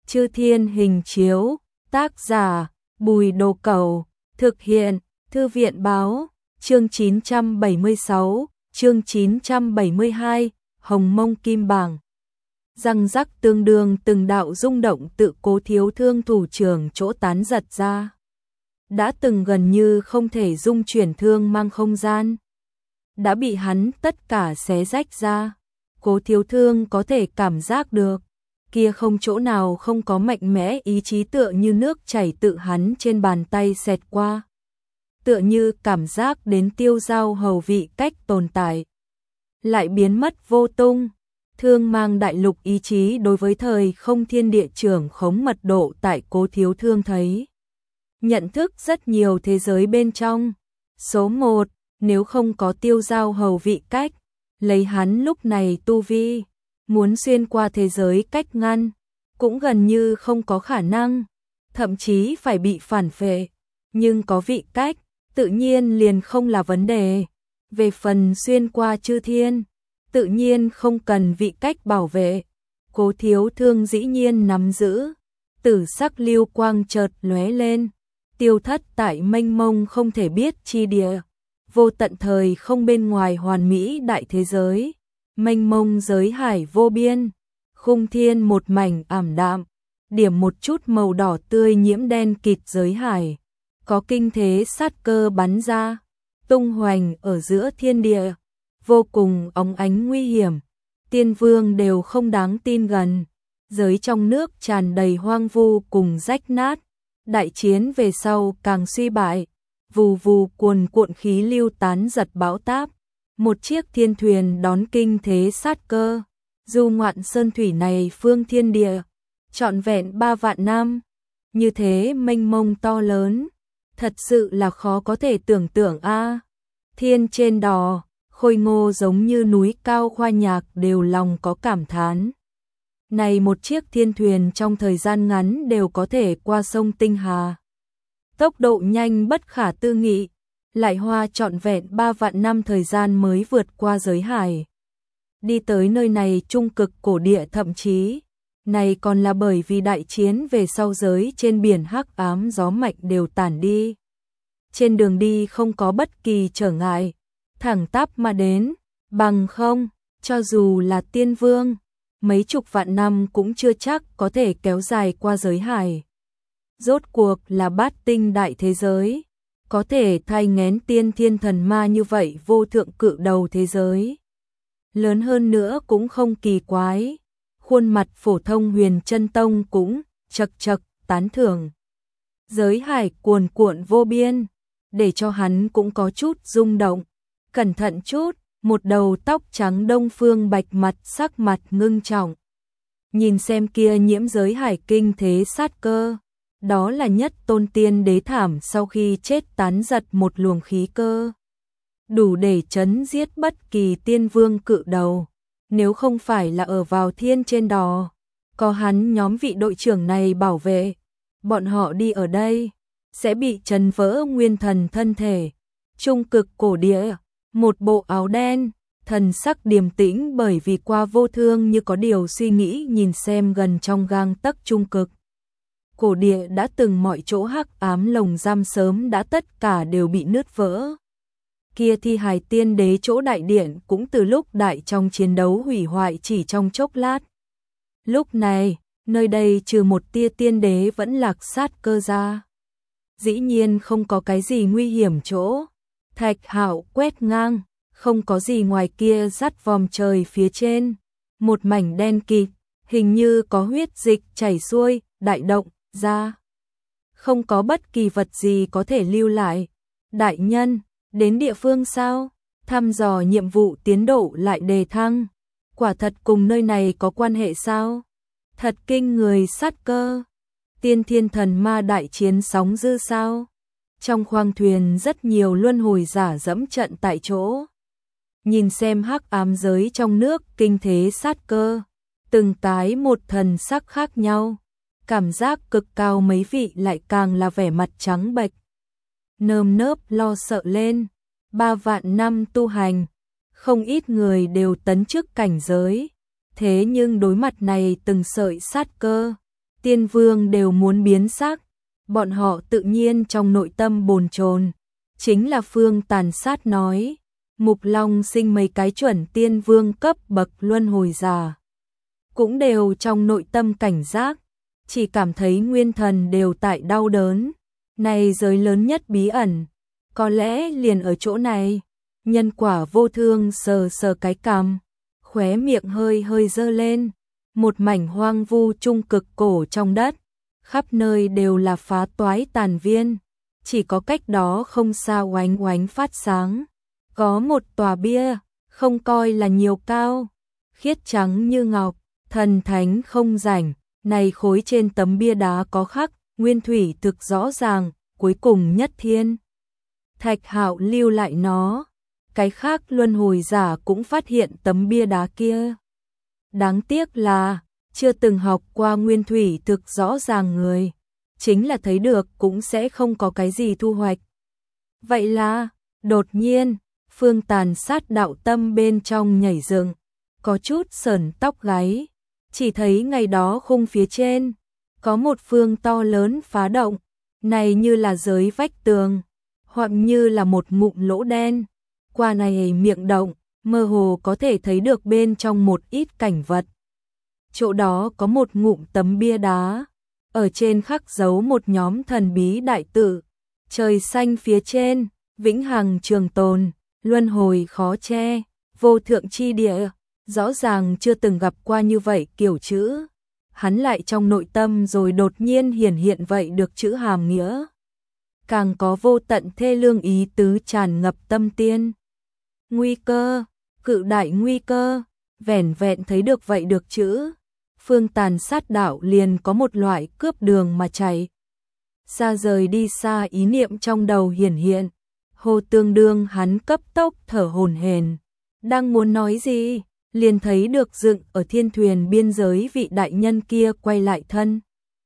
Chư Thiên Hình Chiếu, tác giả, Bùi Đồ Cẩu, thực hiện, Thư viện Báo, chương 976, chương 972, Hồng Mông Kim Bảng. Răng rắc tương đương từng đạo rung động tự Cố Thiếu Thương thủ trưởng chỗ tán giật ra. Đã từng gần như không thể dung chuyển thương mang không gian. Đã bị hắn tất cả xé rách ra. Cố Thiếu Thương có thể cảm giác được. Kia không chỗ nào không có mạnh mẽ ý chí tựa như nước chảy tự hắn trên bàn tay xẹt qua. Tựa như cảm giác đến tiêu dao hầu vị cách tồn tại. Lại biến mất vô tung. Thương mang đại lục ý chí đối với thời không thiên địa trưởng khống mật độ tại Cố Thiếu Thương thấy. Nhận thức rất nhiều thế giới bên trong. Số 1, nếu không có tiêu dao hầu vị cách, lấy hắn lúc này tu vi, muốn xuyên qua thế giới cách ngăn, cũng gần như không có khả năng, thậm chí phải bị phản phệ. Nhưng có vị cách, tự nhiên liền không là vấn đề. Về phần xuyên qua chư thiên, tự nhiên không cần vị cách bảo vệ. Cố Thiếu Thương dĩ nhiên nắm giữ. Tử sắc lưu quang chợt lóe lên, tiêu thất tại mênh mông không thể biết chi địa. Vô tận thời không bên ngoài hoàn mỹ đại thế giới, mênh mông giới hải vô biên, khung thiên một mảnh ảm đạm, điểm một chút màu đỏ tươi nhiễm đen kịt giới hải, có kinh thế sát cơ bắn ra, tung hoành ở giữa thiên địa, vô cùng óng ánh nguy hiểm, tiên vương đều không đáng tin gần, giới trong nước tràn đầy hoang vu cùng rách nát, đại chiến về sau càng suy bại. Vù vù cuồn cuộn khí lưu tán giật bão táp, một chiếc thiên thuyền đón kinh thế sát cơ, du ngoạn sơn thủy này phương thiên địa, trọn vẹn 3 vạn năm, như thế mênh mông to lớn, thật sự là khó có thể tưởng tượng a. Thiên trên đò, khôi ngô giống như núi cao khoa nhạc đều lòng có cảm thán. Này một chiếc thiên thuyền trong thời gian ngắn đều có thể qua sông Tinh Hà. Tốc độ nhanh bất khả tư nghị, lại hoa trọn vẹn 3 vạn năm thời gian mới vượt qua giới hải. Đi tới nơi này trung cực cổ địa thậm chí, này còn là bởi vì đại chiến về sau giới trên biển hắc ám gió mạnh đều tản đi. Trên đường đi không có bất kỳ trở ngại, thẳng tắp mà đến, bằng không, cho dù là tiên vương, mấy chục vạn năm cũng chưa chắc có thể kéo dài qua giới hải. Rốt cuộc là bát tinh đại thế giới, có thể thay nghén tiên thiên thần ma như vậy vô thượng cự đầu thế giới. Lớn hơn nữa cũng không kỳ quái, khuôn mặt phổ thông Huyền Chân Tông cũng chật chật tán thưởng. Giới hải cuồn cuộn vô biên, để cho hắn cũng có chút rung động. Cẩn thận chút, một đầu tóc trắng Đông Phương Bạch mặt sắc mặt ngưng trọng. Nhìn xem kia nhiễm giới hải kinh thế sát cơ. Đó là nhất tôn tiên đế thảm sau khi chết tán giật một luồng khí cơ. Đủ để chấn giết bất kỳ tiên vương cự đầu. Nếu không phải là ở vào thiên trên đò, có hắn nhóm vị đội trưởng này bảo vệ, bọn họ đi ở đây, sẽ bị chấn vỡ nguyên thần thân thể. Trung cực cổ địa, một bộ áo đen, thần sắc điềm tĩnh bởi vì qua vô thương như có điều suy nghĩ nhìn xem gần trong gang tấc trung cực. Cổ địa đã từng mọi chỗ hắc ám lồng giam sớm đã tất cả đều bị nứt vỡ. Kia thi hài tiên đế chỗ đại điện cũng từ lúc đại trong chiến đấu hủy hoại chỉ trong chốc lát. Lúc này, nơi đây trừ một tia tiên đế vẫn lạc sát cơ ra. Dĩ nhiên không có cái gì nguy hiểm chỗ. Thạch Hạo quét ngang, không có gì ngoài kia dắt vòm trời phía trên. Một mảnh đen kịt, hình như có huyết dịch chảy xuôi, đại động ra. Không có bất kỳ vật gì có thể lưu lại. Đại nhân, đến địa phương sao? Thăm dò nhiệm vụ tiến độ lại đề thăng. Quả thật cùng nơi này có quan hệ sao? Thật kinh người sát cơ. Tiên thiên thần ma đại chiến sóng dư sao? Trong khoang thuyền rất nhiều luân hồi giả dẫm trận tại chỗ. Nhìn xem hắc ám giới trong nước kinh thế sát cơ. Từng cái một thần sắc khác nhau. Cảm giác cực cao mấy vị lại càng là vẻ mặt trắng bệch. Nơm nớp lo sợ lên. 3 vạn năm tu hành. Không ít người đều tấn chức cảnh giới. Thế nhưng đối mặt này từng sợi sát cơ. tiên vương đều muốn biến sắc, bọn họ tự nhiên trong nội tâm bồn chồn. Chính là Phương Tàn Sát nói, Mục Long sinh mấy cái chuẩn tiên vương cấp bậc luân hồi giả, cũng đều trong nội tâm cảnh giác, chỉ cảm thấy nguyên thần đều tại đau đớn. Này giới lớn nhất bí ẩn, có lẽ liền ở chỗ này. Nhân quả vô thương sờ sờ cái cằm, khóe miệng hơi hơi dơ lên. Một mảnh hoang vu trung cực cổ trong đất, khắp nơi đều là phá toái tàn viên, chỉ có cách đó không xa oánh oánh phát sáng. Có một tòa bia, không coi là nhiều cao, khiết trắng như ngọc, thần thánh không rảnh. Này khối trên tấm bia đá có khắc, nguyên thủy thực rõ ràng, cuối cùng nhất thiên. Thạch Hạo lưu lại nó, cái khác luân hồi giả cũng phát hiện tấm bia đá kia. Đáng tiếc là, chưa từng học qua nguyên thủy thực rõ ràng người, chính là thấy được cũng sẽ không có cái gì thu hoạch. Vậy là, đột nhiên, Phương Tàn Sát đạo tâm bên trong nhảy dựng, có chút sởn tóc gáy. Chỉ thấy ngày đó khung phía trên, có một phương to lớn phá động, này như là giới vách tường, hoặc như là một ngụm lỗ đen. Qua này miệng động, mơ hồ có thể thấy được bên trong một ít cảnh vật. Chỗ đó có một ngụm tấm bia đá, ở trên khắc dấu một nhóm thần bí đại tự, trời xanh phía trên, vĩnh hằng trường tồn, luân hồi khó che, vô thượng chi địa. Rõ ràng chưa từng gặp qua như vậy kiểu chữ, hắn lại trong nội tâm rồi đột nhiên hiển hiện vậy được chữ hàm nghĩa. Càng có vô tận thê lương ý tứ tràn ngập tâm tiên. Nguy cơ, cự đại nguy cơ, vẻn vẹn thấy được vậy được chữ. Phương Tàn Sát đạo liền có một loại cướp đường mà chạy. Xa rời đi xa ý niệm trong đầu hiển hiện, hồ tương đương hắn cấp tốc thở hổn hển, đang muốn nói gì. Liền thấy được dựng ở thiên thuyền biên giới vị đại nhân kia quay lại thân.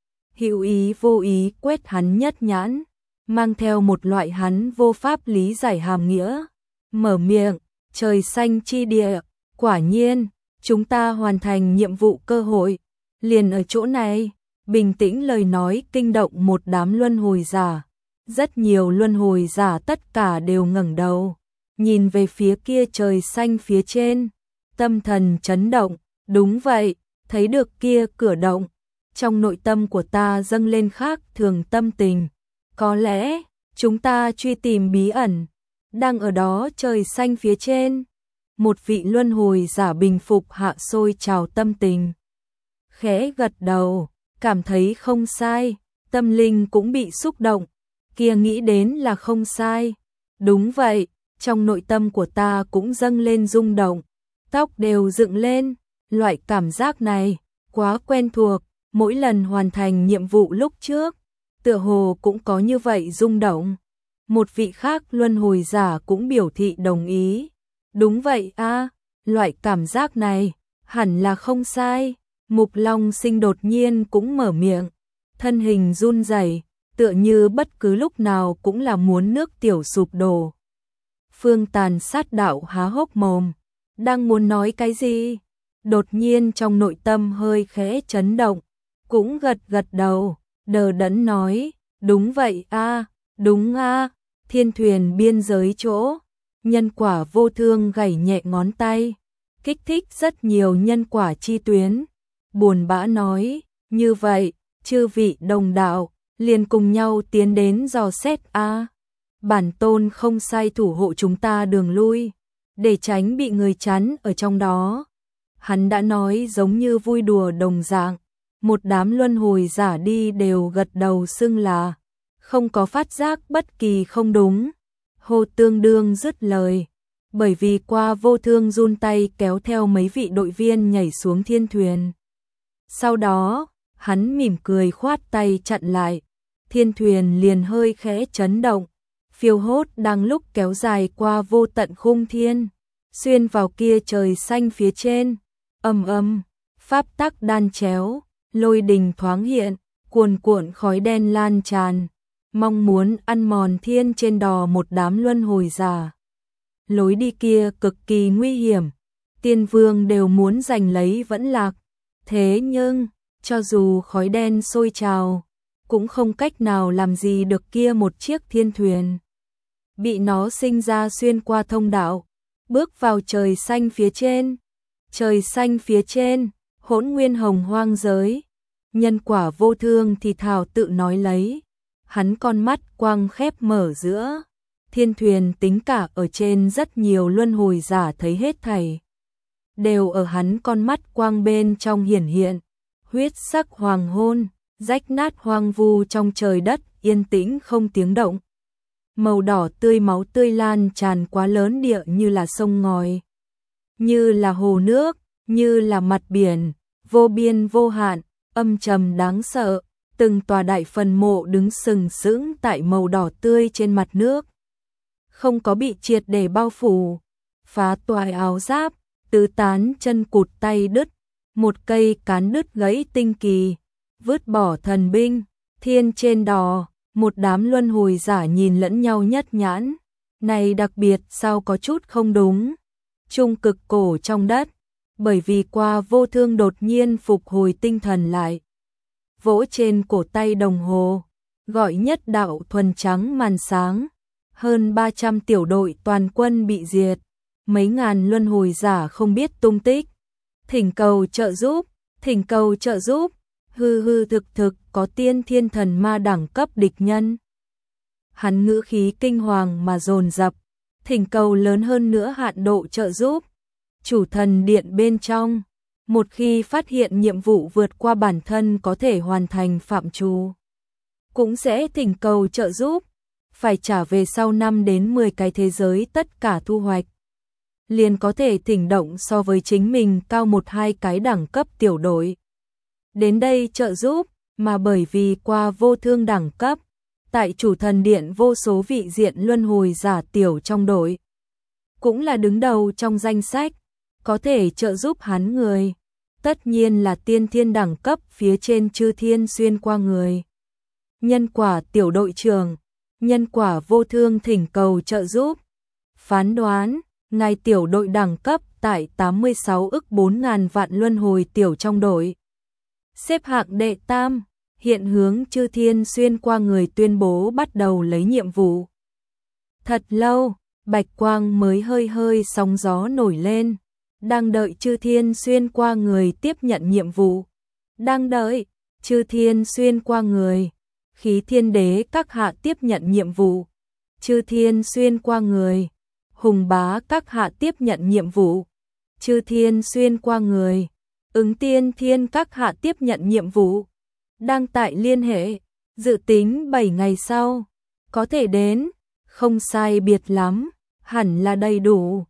Hữu ý vô ý quét hắn nhất nhãn, mang theo một loại hắn vô pháp lý giải hàm nghĩa. Mở miệng, trời xanh chi địa, quả nhiên, chúng ta hoàn thành nhiệm vụ cơ hội. Liền ở chỗ này, bình tĩnh lời nói kinh động một đám luân hồi giả. Rất nhiều luân hồi giả tất cả đều ngẩng đầu, nhìn về phía kia trời xanh phía trên. Tâm thần chấn động, đúng vậy, thấy được kia cửa động, trong nội tâm của ta dâng lên khác thường tâm tình. Có lẽ, chúng ta truy tìm bí ẩn, đang ở đó trời xanh phía trên. Một vị luân hồi giả bình phục hạ sôi trào tâm tình. Khẽ gật đầu, cảm thấy không sai, tâm linh cũng bị xúc động, kia nghĩ đến là không sai. Đúng vậy, trong nội tâm của ta cũng dâng lên rung động. Tóc đều dựng lên, loại cảm giác này, quá quen thuộc, mỗi lần hoàn thành nhiệm vụ lúc trước, tựa hồ cũng có như vậy rung động. Một vị khác luân hồi giả cũng biểu thị đồng ý. Đúng vậy a, loại cảm giác này, hẳn là không sai. Mục Long Sinh đột nhiên cũng mở miệng, thân hình run rẩy, tựa như bất cứ lúc nào cũng là muốn nước tiểu sụp đổ. Phương Tàn Sát đạo há hốc mồm, đang muốn nói cái gì, đột nhiên trong nội tâm hơi khẽ chấn động, cũng gật gật đầu, đờ đẫn nói, đúng vậy a, đúng a. Thiên thuyền biên giới chỗ, nhân quả vô thương gảy nhẹ ngón tay, kích thích rất nhiều nhân quả chi tuyến. Buồn bã nói, như vậy, chư vị đồng đạo, liền cùng nhau tiến đến dò xét a. Bản tôn không sai thủ hộ chúng ta đường lui, để tránh bị người chắn ở trong đó. Hắn đã nói giống như vui đùa đồng dạng, một đám luân hồi giả đi đều gật đầu xưng là, không có phát giác bất kỳ không đúng. Hồ Tương Đương dứt lời, bởi vì qua vô thương run tay kéo theo mấy vị đội viên nhảy xuống thiên thuyền. Sau đó, hắn mỉm cười khoát tay chặn lại, thiên thuyền liền hơi khẽ chấn động, phiêu hốt đang lúc kéo dài qua vô tận khung thiên, xuyên vào kia trời xanh phía trên, pháp tắc đan chéo, lôi đình thoáng hiện, cuồn cuộn khói đen lan tràn, mong muốn ăn mòn thiên trên đò một đám luân hồi giả. Lối đi kia cực kỳ nguy hiểm, tiên vương đều muốn giành lấy vẫn lạc, thế nhưng, cho dù khói đen sôi trào, cũng không cách nào làm gì được kia một chiếc thiên thuyền. Bị nó sinh ra xuyên qua thông đạo, bước vào trời xanh phía trên. Trời xanh phía trên, hỗn nguyên hồng hoang giới. Nhân quả vô thương thì thảo tự nói lấy. Hắn con mắt quang khép mở giữa. Thiên thuyền tính cả ở trên rất nhiều luân hồi giả thấy hết thảy. Đều ở hắn con mắt quang bên trong hiển hiện. Huyết sắc hoàng hôn, rách nát hoang vu trong trời đất, yên tĩnh không tiếng động. Màu đỏ tươi máu tươi lan tràn quá lớn địa như là sông ngòi, như là hồ nước, như là mặt biển, vô biên vô hạn, âm trầm đáng sợ, từng tòa đại phần mộ đứng sừng sững tại màu đỏ tươi trên mặt nước. Không có bị triệt để bao phủ, phá toái áo giáp, tứ tán chân cụt tay đứt, một cây cán đứt gãy tinh kỳ, vứt bỏ thần binh, thiên trên đò. Một đám luân hồi giả nhìn lẫn nhau nhất nhãn, này đặc biệt sao có chút không đúng. Trung cực cổ trong đất, bởi vì qua vô thương đột nhiên phục hồi tinh thần lại. Vỗ trên cổ tay đồng hồ, gọi nhất đạo thuần trắng màn sáng. Hơn 300 tiểu đội toàn quân bị diệt, mấy ngàn luân hồi giả không biết tung tích. Thỉnh cầu trợ giúp, thỉnh cầu trợ giúp. Hư hư thực thực có tiên thiên thần ma đẳng cấp địch nhân. Hắn ngữ khí kinh hoàng mà dồn dập, thỉnh cầu lớn hơn nữa hạn độ trợ giúp. Chủ thần điện bên trong, một khi phát hiện nhiệm vụ vượt qua bản thân có thể hoàn thành phạm trù, cũng sẽ thỉnh cầu trợ giúp, phải trả về sau 5 đến 10 cái thế giới tất cả thu hoạch. Liền có thể thỉnh động so với chính mình cao 1-2 cái đẳng cấp tiểu đội. Đến đây trợ giúp, mà bởi vì qua vô thương đẳng cấp, tại chủ thần điện vô số vị diện luân hồi giả tiểu trong đội. Cũng là đứng đầu trong danh sách, có thể trợ giúp hắn người. Tất nhiên là tiên thiên đẳng cấp phía trên chư thiên xuyên qua người. Nhân quả tiểu đội trưởng, nhân quả vô thương thỉnh cầu trợ giúp. Phán đoán, ngài tiểu đội đẳng cấp tại 86 ức 4.000 vạn luân hồi tiểu trong đội. Xếp hạng đệ tam, hiện hướng chư thiên xuyên qua người tuyên bố bắt đầu lấy nhiệm vụ. Thật lâu, bạch quang mới hơi hơi sóng gió nổi lên, đang đợi chư thiên xuyên qua người tiếp nhận nhiệm vụ. Đang đợi, chư thiên xuyên qua người, khí thiên đế các hạ tiếp nhận nhiệm vụ. Chư thiên xuyên qua người, hùng bá các hạ tiếp nhận nhiệm vụ. Chư thiên xuyên qua người, ứng tiên thiên các hạ tiếp nhận nhiệm vụ. Đang tại liên hệ, dự tính 7 ngày sau, có thể đến, không sai biệt lắm, hẳn là đầy đủ.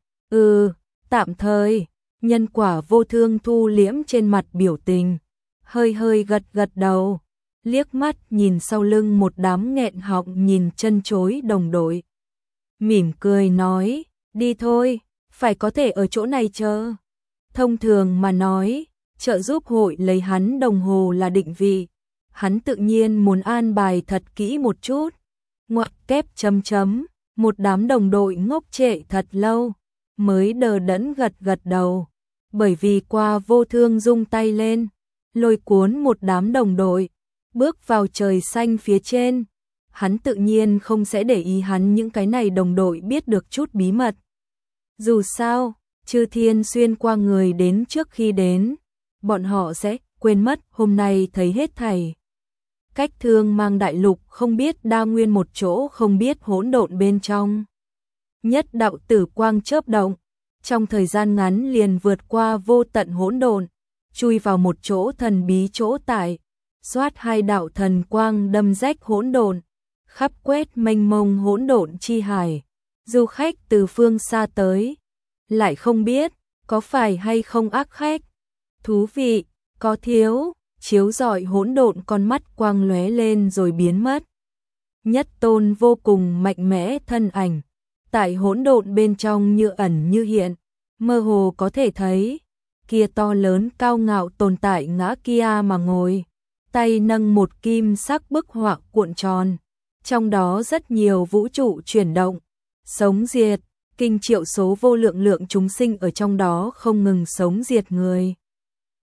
Tạm thời, nhân quả vô thương thu liễm trên mặt biểu tình, hơi hơi gật gật đầu, liếc mắt nhìn sau lưng một đám nghẹn họng nhìn chân chối đồng đội. Mỉm cười nói, đi thôi, phải có thể ở chỗ này chờ. Thông thường mà nói, trợ giúp hội lấy hắn đồng hồ là định vị. Hắn tự nhiên muốn an bài thật kỹ một chút. Ngoặc kép chấm chấm, một đám đồng đội ngốc trệ thật lâu, mới đờ đẫn gật gật đầu. Bởi vì qua vô thương rung tay lên, lôi cuốn một đám đồng đội, bước vào trời xanh phía trên. Hắn tự nhiên không sẽ để ý hắn những cái này đồng đội biết được chút bí mật. Dù sao, chư thiên xuyên qua người đến trước khi đến, bọn họ sẽ quên mất hôm nay thấy hết thảy. Cách Thương Mang đại lục không biết đa nguyên một chỗ không biết hỗn độn bên trong. Nhất đạo tử quang chớp động, trong thời gian ngắn liền vượt qua vô tận hỗn độn, chui vào một chỗ thần bí chỗ tại, xoát 2 đạo thần quang đâm rách hỗn độn, khắp quét mênh mông hỗn độn chi hải. Du khách từ phương xa tới, lại không biết có phải hay không ác khách. Thú vị, có thiếu, chiếu rọi hỗn độn con mắt quang lóe lên rồi biến mất. Nhất tôn vô cùng mạnh mẽ thân ảnh, tại hỗn độn bên trong như ẩn như hiện, mơ hồ có thể thấy, kia to lớn cao ngạo tồn tại ngã kia mà ngồi, tay nâng một kim sắc bức họa cuộn tròn, trong đó rất nhiều vũ trụ chuyển động, sống diệt, kinh triệu số vô lượng lượng chúng sinh ở trong đó không ngừng sống diệt người.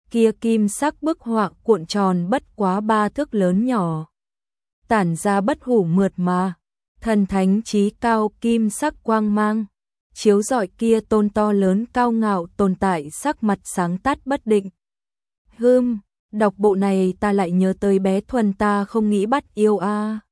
kia kim sắc bức họa cuộn tròn bất quá 3 thước lớn nhỏ, tản ra bất hủ mượt mà, thần thánh trí cao kim sắc quang mang, chiếu rọi kia tôn to lớn cao ngạo tồn tại sắc mặt sáng tắt bất định. Đọc bộ này ta lại nhớ tới bé Thuần ta không nghĩ bắt yêu a.